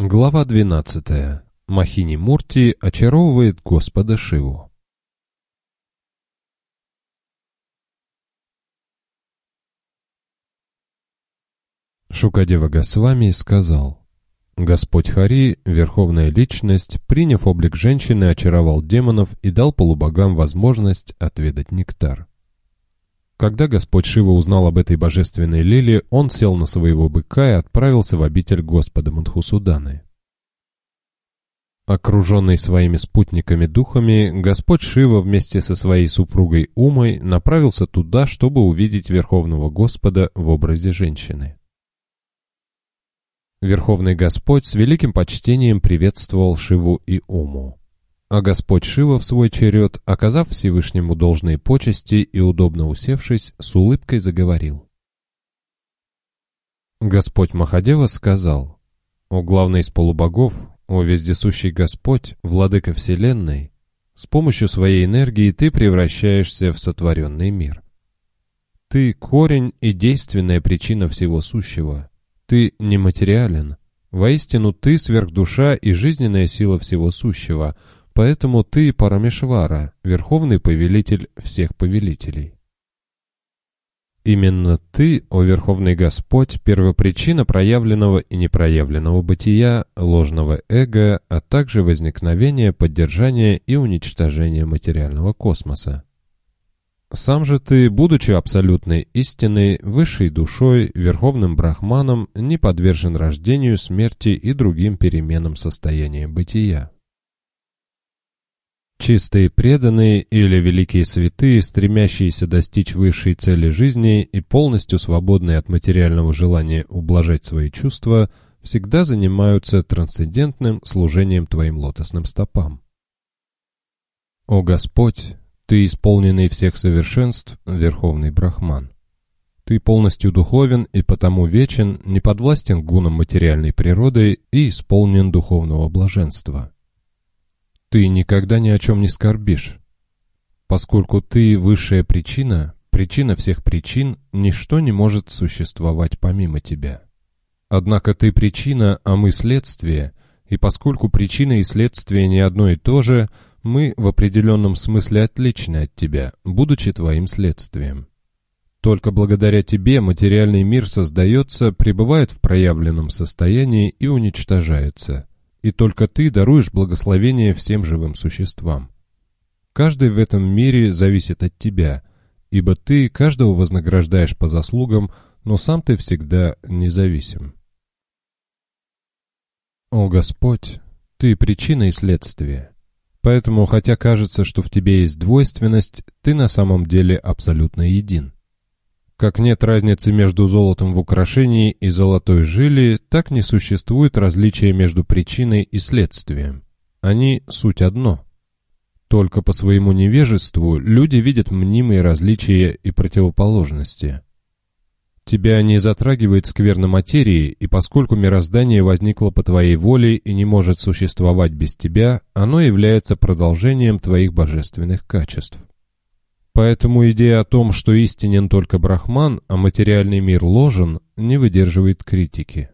Глава 12. Махини Мурти очаровывает Господа Шиву. Шукадева Госвами сказал: Господь Хари, Верховная Личность, приняв облик женщины, очаровал демонов и дал полубогам возможность отведать нектар. Когда Господь Шива узнал об этой божественной лиле, он сел на своего быка и отправился в обитель Господа Мадхусуданы. Окруженный своими спутниками-духами, Господь Шива вместе со своей супругой Умой направился туда, чтобы увидеть Верховного Господа в образе женщины. Верховный Господь с великим почтением приветствовал Шиву и Уму. А Господь Шива в свой черед, оказав Всевышнему должные почести и удобно усевшись, с улыбкой заговорил. Господь Махадева сказал: «О главный из полубогов, о вездесущий Господь, владыка Вселенной, с помощью своей энергии ты превращаешься в сотворенный мир. Ты корень и действенная причина всего сущего. Ты нематериален. Воистину ты сверхдуша и жизненная сила всего сущего, поэтому ты Парамешвара, верховный повелитель всех повелителей. Именно ты, о Верховный Господь, первопричина проявленного и непроявленного бытия, ложного эго, а также возникновения, поддержания и уничтожения материального космоса. Сам же ты, будучи абсолютной истиной, высшей душой, верховным брахманом, не подвержен рождению, смерти и другим переменам состояния бытия. Чистые преданные или великие святые, стремящиеся достичь высшей цели жизни и полностью свободные от материального желания ублажать свои чувства, всегда занимаются трансцендентным служением твоим лотосным стопам. О Господь, ты исполненный всех совершенств, Верховный Брахман. Ты полностью духовен и потому вечен, не подвластен гунам материальной природы и исполнен духовного блаженства. Ты никогда ни о чем не скорбишь. Поскольку ты высшая причина, причина всех причин, ничто не может существовать помимо тебя. Однако ты причина, а мы следствие, и поскольку причина и следствие не одно и то же, мы в определенном смысле отличны от тебя, будучи твоим следствием. Только благодаря тебе материальный мир создается, пребывает в проявленном состоянии и уничтожается. И только ты даруешь благословение всем живым существам. Каждый в этом мире зависит от тебя, ибо ты каждого вознаграждаешь по заслугам, но сам ты всегда независим. О Господь, ты причина и следствие. Поэтому, хотя кажется, что в тебе есть двойственность, ты на самом деле абсолютно един. Как нет разницы между золотом в украшении и золотой жили, так не существует различия между причиной и следствием. Они суть одно. Только по своему невежеству люди видят мнимые различия и противоположности. Тебя не затрагивает скверна материи, и поскольку мироздание возникло по твоей воле и не может существовать без тебя, оно является продолжением твоих божественных качеств. Поэтому идея о том, что истинен только Брахман, а материальный мир ложен, не выдерживает критики.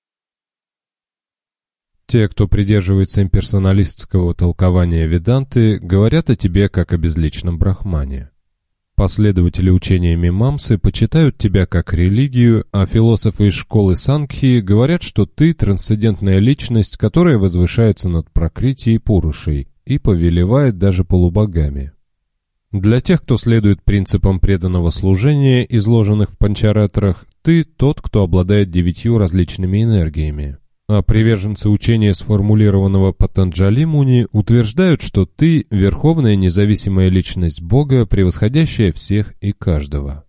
Те, кто придерживается имперсоналистского толкования Веданты, говорят о тебе как о безличном Брахмане. Последователи учения Мимамсы почитают тебя как религию, а философы из школы Сангхи говорят, что ты трансцендентная личность, которая возвышается над Пракрити и Пурушей и повелевает даже полубогами. Для тех, кто следует принципам преданного служения, изложенных в Панчаратрах, ты тот, кто обладает 9 различными энергиями. А приверженцы учения, сформулированного Патанджали Муни, утверждают, что ты – верховная независимая личность Бога, превосходящая всех и каждого.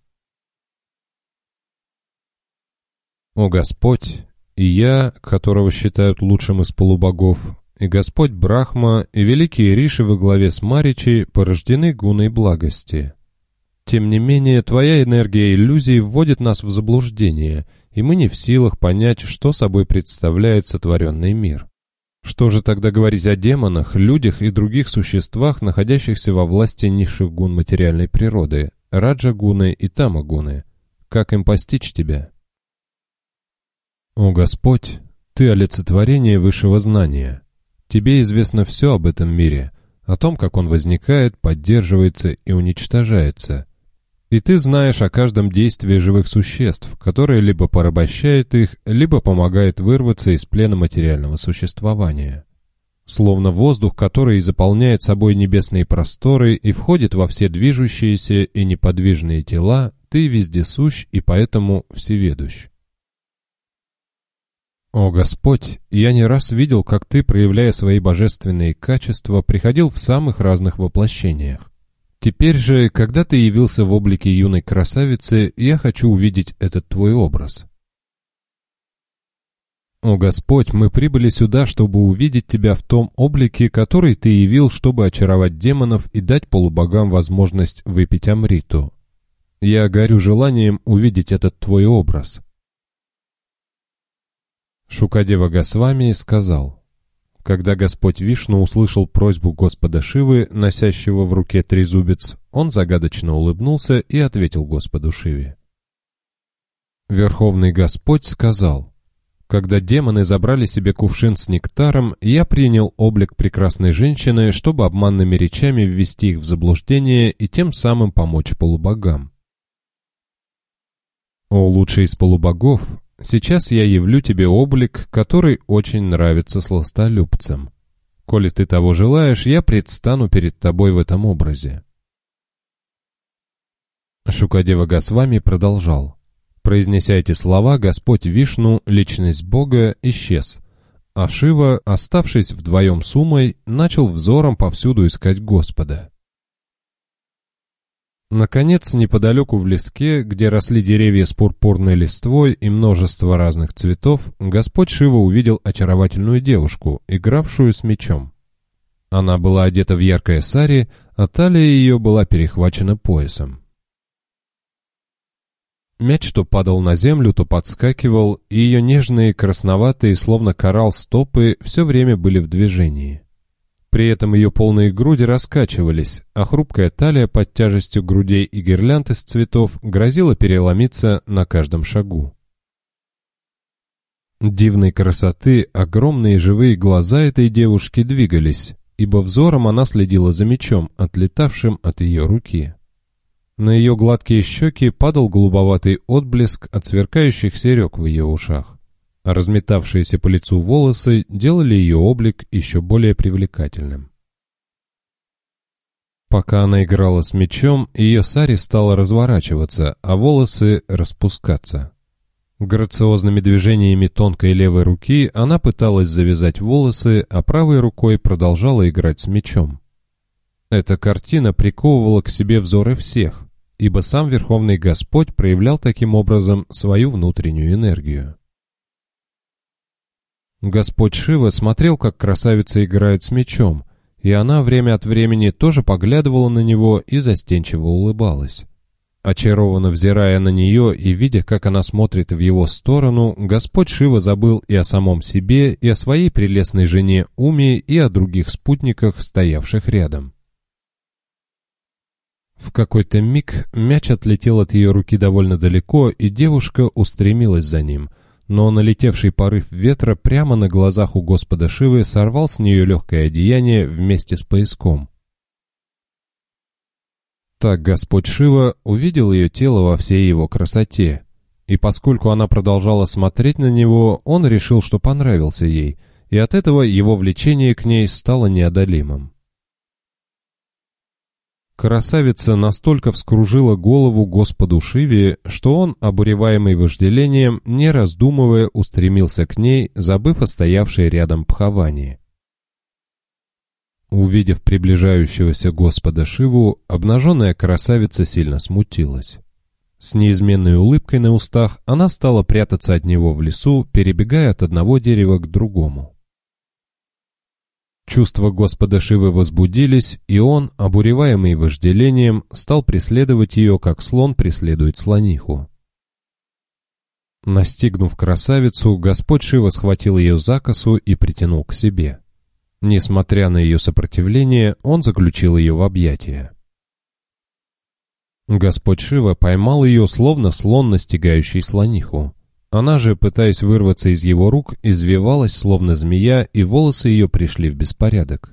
О Господь, и я, которого считают лучшим из полубогов, и Господь Брахма, и великие риши во главе с Маричи порождены гуной благости. Тем не менее, твоя энергия иллюзий вводит нас в заблуждение, и мы не в силах понять, что собой представляет сотворенный мир. Что же тогда говорить о демонах, людях и других существах, находящихся во власти низших гун материальной природы, раджа-гуны и тама-гуны? Как им постичь тебя? О Господь, Ты олицетворение высшего знания. Тебе известно все об этом мире, о том, как он возникает, поддерживается и уничтожается. И ты знаешь о каждом действии живых существ, которое либо порабощает их, либо помогает вырваться из плена материального существования. Словно воздух, который заполняет собой небесные просторы и входит во все движущиеся и неподвижные тела, ты вездесущ и поэтому всеведущ. О Господь, я не раз видел, как Ты, проявляя свои божественные качества, приходил в самых разных воплощениях. Теперь же, когда Ты явился в облике юной красавицы, я хочу увидеть этот Твой образ. О Господь, мы прибыли сюда, чтобы увидеть Тебя в том облике, который Ты явил, чтобы очаровать демонов и дать полубогам возможность выпить амриту. Я горю желанием увидеть этот Твой образ. Шукадева Госвами сказал: когда Господь Вишну услышал просьбу Господа Шивы, носящего в руке трезубец, он загадочно улыбнулся и ответил Господу Шиве: Верховный Господь сказал: когда демоны забрали себе кувшин с нектаром, я принял облик прекрасной женщины, чтобы обманными речами ввести их в заблуждение и тем самым помочь полубогам. О лучший из полубогов, сейчас я явлю тебе облик, который очень нравится сластолюбцам. Коли ты того желаешь, я предстану перед тобой в этом образе. Шукадева Госвами продолжал: произнеся эти слова, Господь Вишну, личность Бога, исчез, а Шива, оставшись вдвоем с Умой, начал взором повсюду искать Господа. Наконец, неподалеку в леске, где росли деревья с пурпурной листвой и множество разных цветов, Господь Шива увидел очаровательную девушку, игравшую с мечом. Она была одета в яркое сари, а талия ее была перехвачена поясом. Мяч то падал на землю, то подскакивал, и ее нежные, красноватые, словно коралл стопы, все время были в движении. При этом ее полные груди раскачивались, а хрупкая талия под тяжестью грудей и гирлянд из цветов грозила переломиться на каждом шагу. Дивной красоты огромные живые глаза этой девушки двигались, ибо взором она следила за мечом, отлетавшим от ее руки. На ее гладкие щеки падал голубоватый отблеск от сверкающих серег в ее ушах. А разметавшиеся по лицу волосы делали ее облик еще более привлекательным. Пока она играла с мечом, ее сари стала разворачиваться, а волосы распускаться. Грациозными движениями тонкой левой руки она пыталась завязать волосы, а правой рукой продолжала играть с мечом. Эта картина приковывала к себе взоры всех, ибо сам Верховный Господь проявлял таким образом свою внутреннюю энергию. Господь Шива смотрел, как красавица играет с мечом, и она время от времени тоже поглядывала на него и застенчиво улыбалась. Очарованно взирая на нее и видя, как она смотрит в его сторону, Господь Шива забыл и о самом себе, и о своей прелестной жене Уме, и о других спутниках, стоявших рядом. В какой-то миг мяч отлетел от ее руки довольно далеко, и девушка устремилась за ним, но налетевший порыв ветра прямо на глазах у Господа Шивы сорвал с нее легкое одеяние вместе с пояском. Так Господь Шива увидел ее тело во всей его красоте, и поскольку она продолжала смотреть на него, он решил, что понравился ей, и от этого его влечение к ней стало неодолимым. Красавица настолько вскружила голову Господу Шиве, что он, обуреваемый вожделением, не раздумывая, устремился к ней, забыв о стоявшей рядом Бхавани. Увидев приближающегося Господа Шиву, обнаженная красавица сильно смутилась. С неизменной улыбкой на устах она стала прятаться от него в лесу, перебегая от одного дерева к другому. Чувства Господа Шивы возбудились, и он, обуреваемый вожделением, стал преследовать ее, как слон преследует слониху. Настигнув красавицу, Господь Шива схватил ее за косу и притянул к себе. Несмотря на ее сопротивление, он заключил ее в объятия. Господь Шива поймал ее, словно слон, настигающий слониху. Она же, пытаясь вырваться из его рук, извивалась, словно змея, и волосы ее пришли в беспорядок.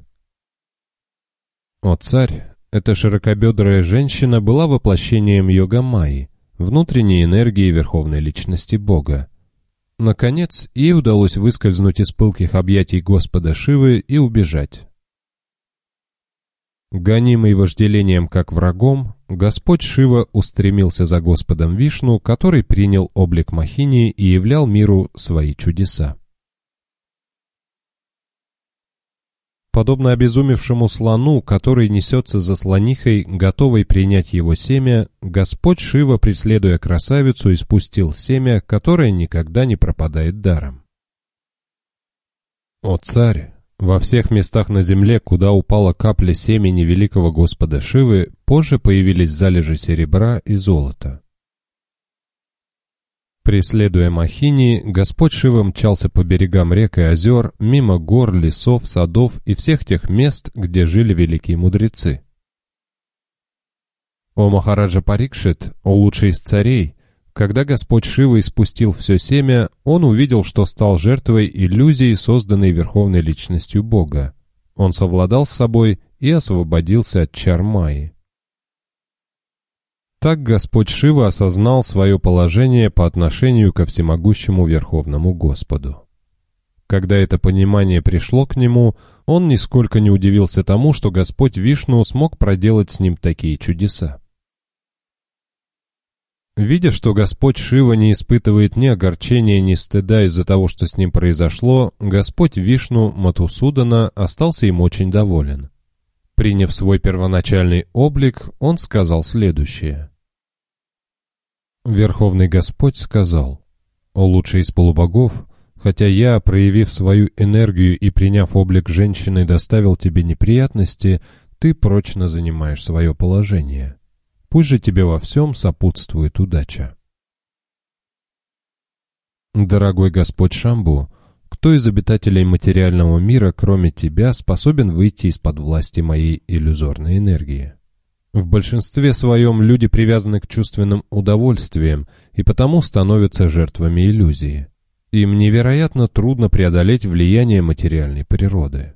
О царь, эта широкобедрая женщина была воплощением Йога-майи, внутренней энергии Верховной Личности Бога. Наконец, ей удалось выскользнуть из пылких объятий Господа Шивы и убежать. Гонимый вожделением как врагом, Господь Шива устремился за Господом Вишну, который принял облик Мохини и являл миру свои чудеса. Подобно обезумевшему слону, который несется за слонихой, готовый принять его семя, Господь Шива, преследуя красавицу, испустил семя, которое никогда не пропадает даром. О царь! Во всех местах на земле, куда упала капля семени великого Господа Шивы, позже появились залежи серебра и золота. Преследуя Мохини, Господь Шива мчался по берегам рек и озер, мимо гор, лесов, садов и всех тех мест, где жили великие мудрецы. О Махараджа Парикшит, о лучший из царей! Когда Господь Шива испустил все семя, он увидел, что стал жертвой иллюзии, созданной Верховной Личностью Бога. Он совладал с собой и освободился от чар Майи. Так Господь Шива осознал свое положение по отношению ко всемогущему Верховному Господу. Когда это понимание пришло к нему, он нисколько не удивился тому, что Господь Вишну смог проделать с ним такие чудеса. Видя, что Господь Шива не испытывает ни огорчения, ни стыда из-за того, что с ним произошло, Господь Вишну Матусудана остался им очень доволен. Приняв свой первоначальный облик, он сказал следующее. Верховный Господь сказал: «О лучший из полубогов, хотя я, проявив свою энергию и приняв облик женщины, доставил тебе неприятности, ты прочно занимаешь свое положение. Пусть же тебе во всем сопутствует удача». Дорогой Господь Шамбу, кто из обитателей материального мира, кроме тебя, способен выйти из-под власти моей иллюзорной энергии? В большинстве своем люди привязаны к чувственным удовольствиям и потому становятся жертвами иллюзии. Им невероятно трудно преодолеть влияние материальной природы.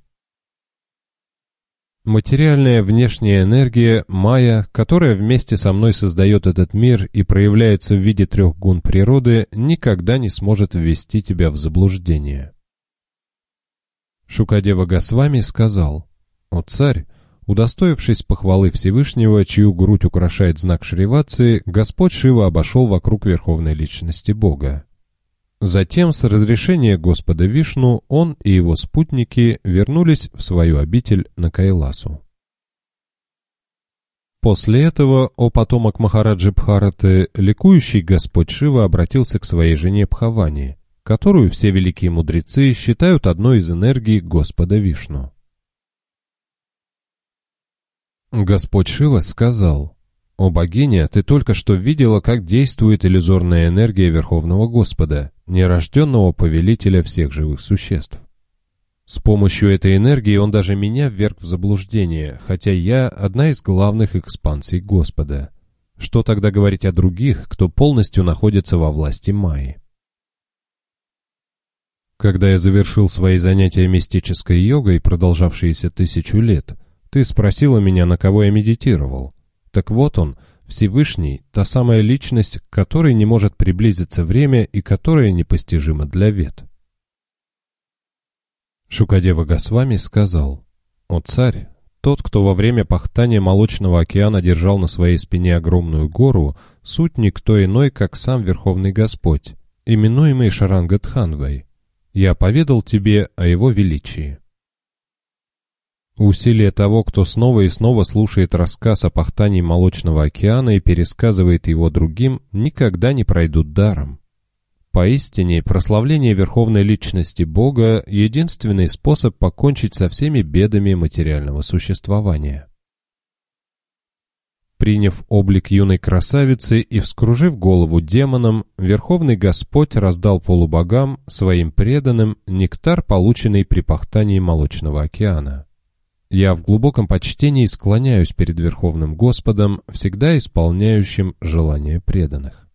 Материальная внешняя энергия, майя, которая вместе со мной создает этот мир и проявляется в виде трех гун природы, никогда не сможет ввести тебя в заблуждение. Шукадева Госвами сказал: «О царь, удостоившись похвалы Всевышнего, чью грудь украшает знак Шриватсы, Господь Шива обошел вокруг Верховной Личности Бога. Затем, с разрешения Господа Вишну, он и его спутники вернулись в свою обитель на Кайласу. После этого, о потомок Махараджи Бхараты, ликующий Господь Шива обратился к своей жене Бхавани, которую все великие мудрецы считают одной из энергий Господа Вишну. Господь Шива сказал: «О богиня, ты только что видела, как действует иллюзорная энергия Верховного Господа, нерожденного повелителя всех живых существ. С помощью этой энергии он даже меня вверг в заблуждение, хотя я одна из главных экспансий Господа. Что тогда говорить о других, кто полностью находится во власти Майи?» Когда я завершил свои занятия мистической йогой, продолжавшиеся 1000 лет, ты спросила меня, на кого я медитировал. Так вот он, Всевышний, та самая личность, к которой не может приблизиться время и которая непостижима для Вед. Шукадева Госвами сказал: «О царь, тот, кто во время пахтания Молочного океана держал на своей спине огромную гору, суть никто иной, как сам Верховный Господь, именуемый Шарангадханвой. Я поведал тебе о его величии». Усилия того, кто снова и снова слушает рассказ о пахтании Молочного океана и пересказывает его другим, никогда не пройдут даром. Поистине, прославление Верховной Личности Бога — единственный способ покончить со всеми бедами материального существования. Приняв облик юной красавицы и вскружив голову демонам, Верховный Господь раздал полубогам, своим преданным, нектар, полученный при пахтании Молочного океана. Я в глубоком почтении склоняюсь перед Верховным Господом, всегда исполняющим желания преданных.